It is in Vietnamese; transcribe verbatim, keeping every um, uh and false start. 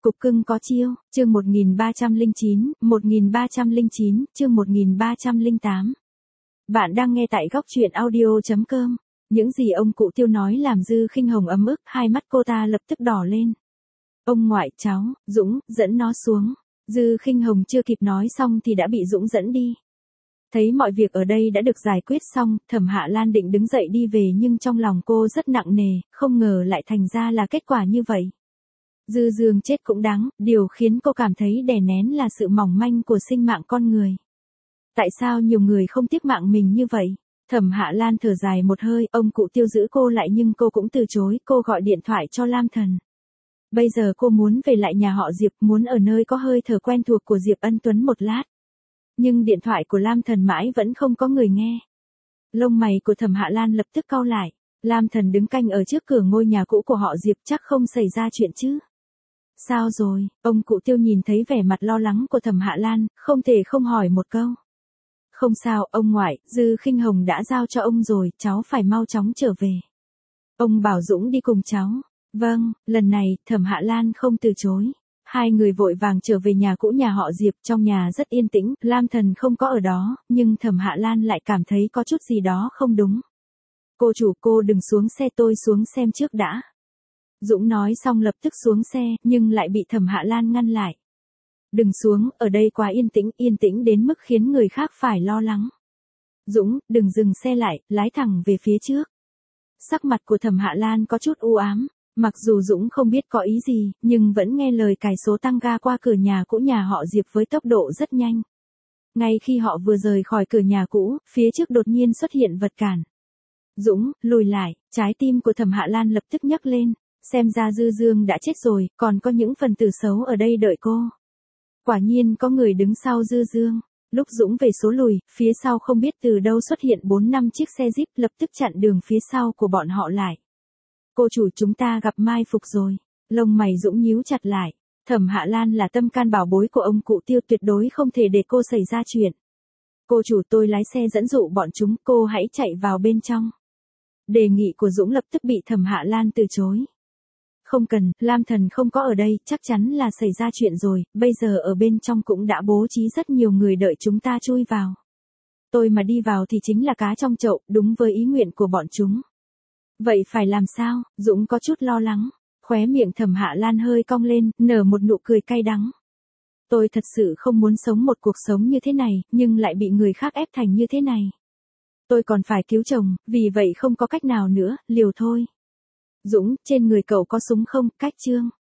Cục cưng có chiêu, chương một nghìn ba trăm lẻ chín, một nghìn ba trăm lẻ chín, chương một nghìn ba trăm lẻ tám. Bạn đang nghe tại góc truyện audio chấm com. Những gì ông cụ Tiêu nói làm Dư Khinh Hồng ấm ức, hai mắt cô ta lập tức đỏ lên. Ông ngoại, cháu, Dũng, dẫn nó xuống. Dư Khinh Hồng chưa kịp nói xong thì đã bị Dũng dẫn đi. Thấy mọi việc ở đây đã được giải quyết xong, Thẩm Hạ Lan định đứng dậy đi về nhưng trong lòng cô rất nặng nề, không ngờ lại thành ra là kết quả như vậy. Dư Dương chết cũng đáng, điều khiến cô cảm thấy đè nén là sự mỏng manh của sinh mạng con người. Tại sao nhiều người không tiếc mạng mình như vậy? Thẩm Hạ Lan thở dài một hơi, ông cụ Tiêu giữ cô lại nhưng cô cũng từ chối, cô gọi điện thoại cho Lam Thần. Bây giờ cô muốn về lại nhà họ Diệp, muốn ở nơi có hơi thở quen thuộc của Diệp Ân Tuấn một lát. Nhưng điện thoại của Lam Thần mãi vẫn không có người nghe. Lông mày của Thẩm Hạ Lan lập tức cau lại. Lam Thần đứng canh ở trước cửa ngôi nhà cũ của họ Diệp, chắc không xảy ra chuyện chứ. Sao rồi? Ông cụ Tiêu nhìn thấy vẻ mặt lo lắng của Thẩm Hạ Lan, không thể không hỏi một câu. Không sao, ông ngoại, Dư Khinh Hồng đã giao cho ông rồi, cháu phải mau chóng trở về. Ông bảo Dũng đi cùng cháu. Vâng, lần này, Thẩm Hạ Lan không từ chối. Hai người vội vàng trở về nhà cũ nhà họ Diệp, trong nhà rất yên tĩnh, Lam Thần không có ở đó, nhưng Thẩm Hạ Lan lại cảm thấy có chút gì đó không đúng. Cô chủ, cô đừng xuống xe, tôi xuống xem trước đã. Dũng nói xong lập tức xuống xe, nhưng lại bị Thẩm Hạ Lan ngăn lại. Đừng xuống, ở đây quá yên tĩnh, yên tĩnh đến mức khiến người khác phải lo lắng. Dũng, đừng dừng xe lại, lái thẳng về phía trước. Sắc mặt của Thẩm Hạ Lan có chút u ám, mặc dù Dũng không biết có ý gì, nhưng vẫn nghe lời cài số tăng ga qua cửa nhà cũ nhà họ Diệp với tốc độ rất nhanh. Ngay khi họ vừa rời khỏi cửa nhà cũ, phía trước đột nhiên xuất hiện vật cản. Dũng, lùi lại, trái tim của Thẩm Hạ Lan lập tức nhấc lên. Xem ra Dư Dương đã chết rồi, còn có những phần tử xấu ở đây đợi cô. Quả nhiên có người đứng sau Dư Dương. Lúc Dũng về số lùi, phía sau không biết từ đâu xuất hiện bốn năm chiếc xe Jeep lập tức chặn đường phía sau của bọn họ lại. Cô chủ, chúng ta gặp mai phục rồi. Lông mày Dũng nhíu chặt lại. Thẩm Hạ Lan là tâm can bảo bối của ông cụ Tiêu, tuyệt đối không thể để cô xảy ra chuyện. Cô chủ, tôi lái xe dẫn dụ bọn chúng, cô hãy chạy vào bên trong. Đề nghị của Dũng lập tức bị Thẩm Hạ Lan từ chối. Không cần, Lam Thần không có ở đây, chắc chắn là xảy ra chuyện rồi, bây giờ ở bên trong cũng đã bố trí rất nhiều người đợi chúng ta chui vào. Tôi mà đi vào thì chính là cá trong chậu, đúng với ý nguyện của bọn chúng. Vậy phải làm sao? Dũng có chút lo lắng, khóe miệng Thẩm Hạ Lan hơi cong lên, nở một nụ cười cay đắng. Tôi thật sự không muốn sống một cuộc sống như thế này, nhưng lại bị người khác ép thành như thế này. Tôi còn phải cứu chồng, vì vậy không có cách nào nữa, liều thôi. Dũng, trên người cậu có súng không? Cách chương.